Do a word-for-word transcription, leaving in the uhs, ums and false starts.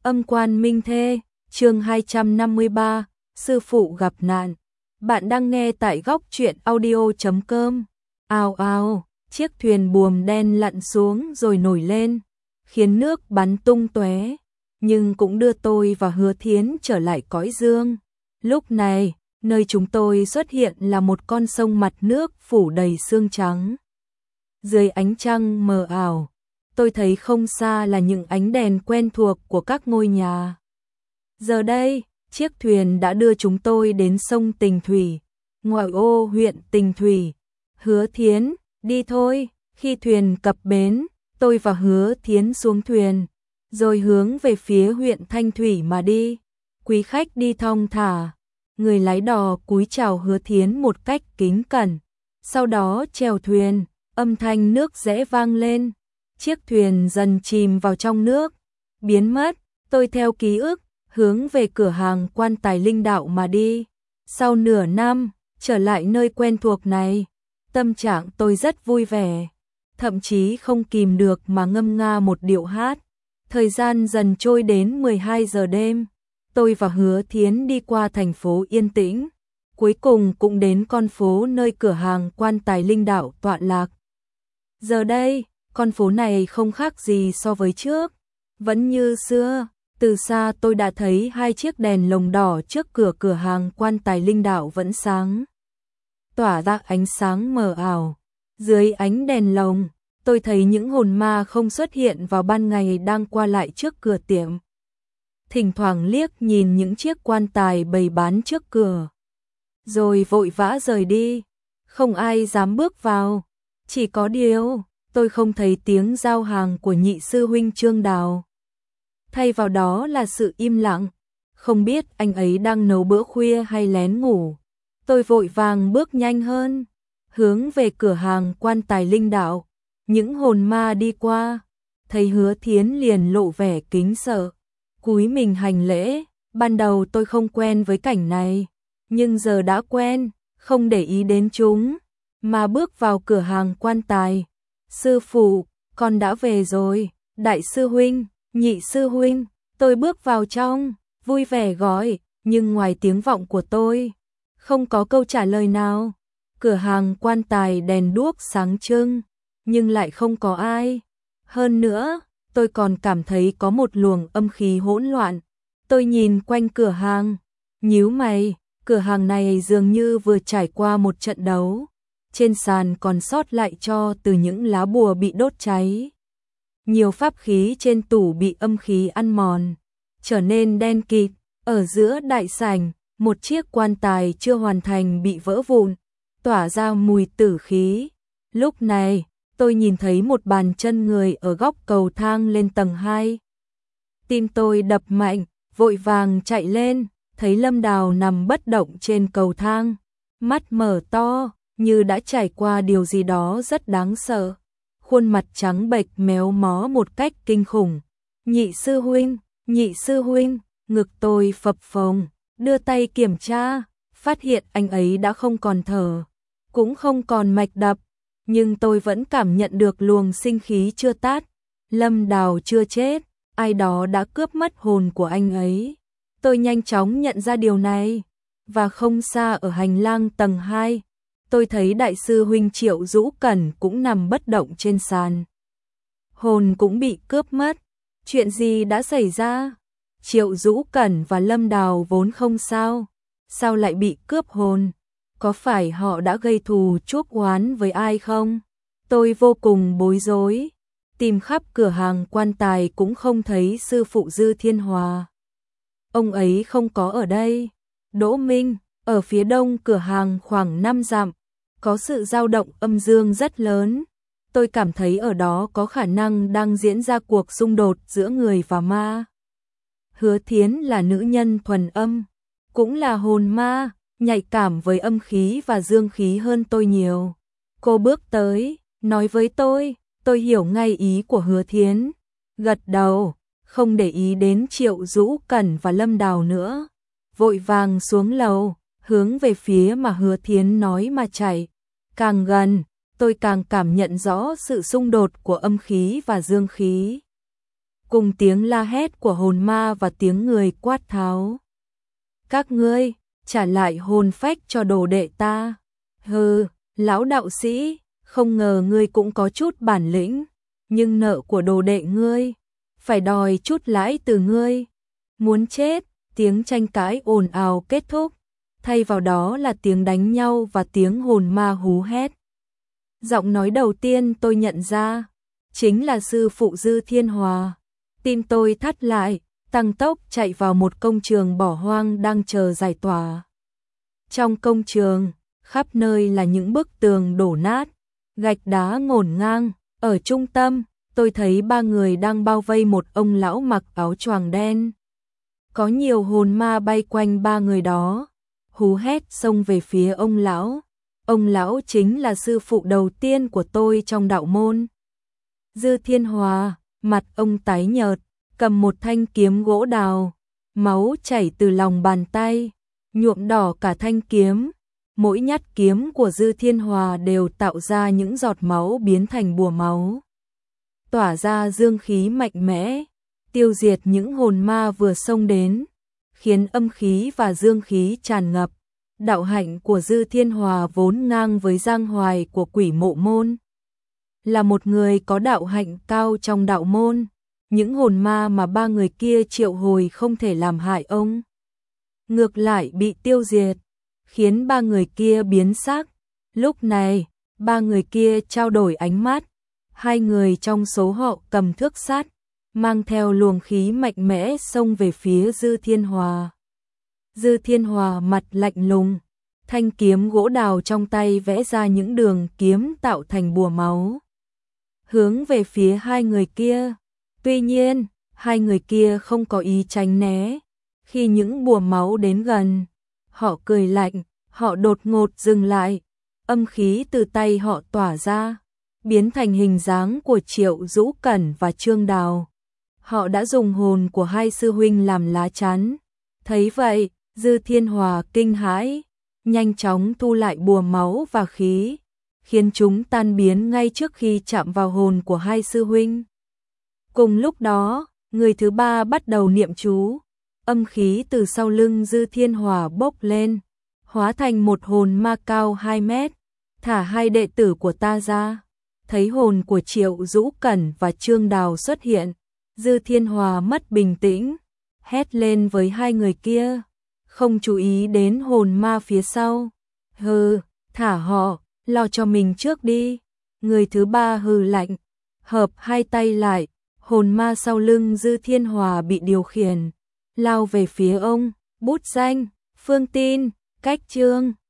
Âm quan minh thê, chương hai trăm năm mươi ba, sư phụ gặp nạn. Bạn đang nghe tại góc truyện audio chấm com. Ào ào, chiếc thuyền buồm đen lặn xuống rồi nổi lên, khiến nước bắn tung tóe, nhưng cũng đưa tôi và Hứa Thiến trở lại cõi dương. Lúc này, nơi chúng tôi xuất hiện là một con sông mặt nước phủ đầy sương trắng. Dưới ánh trăng mờ ảo, tôi thấy không xa là những ánh đèn quen thuộc của các ngôi nhà. Giờ đây, chiếc thuyền đã đưa chúng tôi đến sông Tình Thủy, ngoại ô huyện Tình Thủy. Hứa Thiến, đi thôi. Khi thuyền cập bến, tôi và Hứa Thiến xuống thuyền, rồi hướng về phía huyện Thanh Thủy mà đi. Quý khách đi thong thả. Người lái đò cúi chào Hứa Thiến một cách kính cẩn. Sau đó chèo thuyền, âm thanh nước rẽ vang lên. Chiếc thuyền dần chìm vào trong nước, biến mất. Tôi theo ký ức, hướng về cửa hàng Quan Tài Linh Đạo mà đi. Sau nửa năm, trở lại nơi quen thuộc này, tâm trạng tôi rất vui vẻ, thậm chí không kìm được mà ngâm nga một điệu hát. Thời gian dần trôi đến mười hai giờ đêm, tôi và Hứa Thiến đi qua thành phố yên tĩnh, cuối cùng cũng đến con phố nơi cửa hàng Quan Tài Linh Đạo tọa lạc. Giờ đây, con phố này không khác gì so với trước, vẫn như xưa. Từ xa tôi đã thấy hai chiếc đèn lồng đỏ trước cửa cửa hàng Quan Tài Linh Đạo vẫn sáng, tỏa ra ánh sáng mờ ảo. Dưới ánh đèn lồng, tôi thấy những hồn ma không xuất hiện vào ban ngày đang qua lại trước cửa tiệm. Thỉnh thoảng liếc nhìn những chiếc quan tài bày bán trước cửa, rồi vội vã rời đi. Không ai dám bước vào. Chỉ có điều, tôi không thấy tiếng giao hàng của nhị sư huynh Trương Đào. Thay vào đó là sự im lặng, không biết anh ấy đang nấu bữa khuya hay lén ngủ. Tôi vội vàng bước nhanh hơn, hướng về cửa hàng Quan Tài Linh Đạo. Những hồn ma đi qua, thấy Hứa Thiến liền lộ vẻ kính sợ, cúi mình hành lễ. Ban đầu tôi không quen với cảnh này, nhưng giờ đã quen, không để ý đến chúng, mà bước vào cửa hàng quan tài. Sư phụ, con đã về rồi. Đại sư huynh, nhị sư huynh. Tôi bước vào trong, vui vẻ gọi, nhưng ngoài tiếng vọng của tôi, không có câu trả lời nào. Cửa hàng quan tài đèn đuốc sáng trưng, nhưng lại không có ai. Hơn nữa, tôi còn cảm thấy có một luồng âm khí hỗn loạn. Tôi nhìn quanh cửa hàng, nhíu mày, cửa hàng này dường như vừa trải qua một trận đấu. Trên sàn còn sót lại tro từ những lá bùa bị đốt cháy. Nhiều pháp khí trên tủ bị âm khí ăn mòn, trở nên đen kịt. Ở giữa đại sảnh, một chiếc quan tài chưa hoàn thành bị vỡ vụn, tỏa ra mùi tử khí. Lúc này, tôi nhìn thấy một bàn chân người ở góc cầu thang lên tầng hai. Tim tôi đập mạnh, vội vàng chạy lên, thấy Lâm Đào nằm bất động trên cầu thang, mắt mở to, như đã trải qua điều gì đó rất đáng sợ. Khuôn mặt trắng bệch méo mó một cách kinh khủng. Nhị sư huynh, nhị sư huynh. Ngực tôi phập phồng, đưa tay kiểm tra, phát hiện anh ấy đã không còn thở, cũng không còn mạch đập, nhưng tôi vẫn cảm nhận được luồng sinh khí chưa tát. Lâm Đào chưa chết, ai đó đã cướp mất hồn của anh ấy. Tôi nhanh chóng nhận ra điều này, và không xa ở hành lang tầng hai, tôi thấy đại sư huynh Triệu Dũ Cẩn cũng nằm bất động trên sàn. Hồn cũng bị cướp mất. Chuyện gì đã xảy ra? Triệu Dũ Cẩn và Lâm Đào vốn không sao, sao lại bị cướp hồn? Có phải họ đã gây thù chuốc oán với ai không? Tôi vô cùng bối rối, tìm khắp cửa hàng quan tài cũng không thấy sư phụ Dư Thiên Hòa. Ông ấy không có ở đây. Đỗ Minh, ở phía đông cửa hàng khoảng năm dặm, có sự dao động âm dương rất lớn. Tôi cảm thấy ở đó có khả năng đang diễn ra cuộc xung đột giữa người và ma. Hứa Thiến là nữ nhân thuần âm, cũng là hồn ma, nhạy cảm với âm khí và dương khí hơn tôi nhiều. Cô bước tới, nói với tôi, tôi hiểu ngay ý của Hứa Thiến, gật đầu, không để ý đến Triệu Dũ Cẩn và Lâm Đào nữa, vội vàng xuống lầu, hướng về phía mà Hứa Thiến nói mà chạy. Càng gần, tôi càng cảm nhận rõ sự xung đột của âm khí và dương khí. cùng tiếng la hét của hồn ma và tiếng người quát tháo. Các ngươi, trả lại hồn phách cho đồ đệ ta. Hừ, lão đạo sĩ, không ngờ ngươi cũng có chút bản lĩnh, nhưng nợ của đồ đệ ngươi, phải đòi chút lãi từ ngươi. Muốn chết, tiếng tranh cãi ồn ào kết thúc, thay vào đó là tiếng đánh nhau và tiếng hồn ma hú hét. Giọng nói đầu tiên tôi nhận ra, chính là sư phụ Dư Thiên Hòa. Tim tôi thắt lại, tăng tốc chạy vào một công trường bỏ hoang đang chờ giải tỏa. Trong công trường, khắp nơi là những bức tường đổ nát, gạch đá ngổn ngang. Ở trung tâm, tôi thấy ba người đang bao vây một ông lão mặc áo choàng đen. Có nhiều hồn ma bay quanh ba người đó, hú hét xông về phía ông lão. Ông lão chính là sư phụ đầu tiên của tôi trong đạo môn. Dư Thiên Hòa, mặt ông tái nhợt, cầm một thanh kiếm gỗ đào, máu chảy từ lòng bàn tay, nhuộm đỏ cả thanh kiếm. Mỗi nhát kiếm của Dư Thiên Hòa đều tạo ra những giọt máu biến thành bùa máu, tỏa ra dương khí mạnh mẽ, tiêu diệt những hồn ma vừa xông đến, khiến âm khí và dương khí tràn ngập. Đạo hạnh của Dư Thiên Hòa vốn ngang với Giang Hoài của Quỷ Mộ Môn, là một người có đạo hạnh cao trong đạo môn. Những hồn ma mà ba người kia triệu hồi không thể làm hại ông, ngược lại bị tiêu diệt, khiến ba người kia biến sắc. Lúc này, ba người kia trao đổi ánh mắt, hai người trong số họ cầm thước sắt, mang theo luồng khí mạnh mẽ xông về phía Dư Thiên Hòa. Dư Thiên Hòa mặt lạnh lùng, thanh kiếm gỗ đào trong tay vẽ ra những đường kiếm tạo thành bùa máu, hướng về phía hai người kia. Tuy nhiên, hai người kia không có ý tránh né. Khi những bùa máu đến gần, họ cười lạnh, họ đột ngột dừng lại. Âm khí từ tay họ tỏa ra, biến thành hình dáng của Triệu Dũ Cẩn và Trương Đào. Họ đã dùng hồn của hai sư huynh làm lá chắn. Thấy vậy, Dư Thiên Hòa kinh hãi, nhanh chóng thu lại bùa máu và khí, khiến chúng tan biến ngay trước khi chạm vào hồn của hai sư huynh. Cùng lúc đó, người thứ ba bắt đầu niệm chú, âm khí từ sau lưng Dư Thiên Hòa bốc lên, hóa thành một hồn ma cao hai mét, thả hai đệ tử của ta ra. Thấy hồn của Triệu Dũ Cẩn và Trương Đào xuất hiện, Dư Thiên Hòa mất bình tĩnh, hét lên với hai người kia, không chú ý đến hồn ma phía sau. Hừ, thả họ, lo cho mình trước đi. Người thứ ba hừ lạnh, hợp hai tay lại, hồn ma sau lưng Dư Thiên Hòa bị điều khiển, lao về phía ông. Bút danh, Phương Tin, Cách Chương.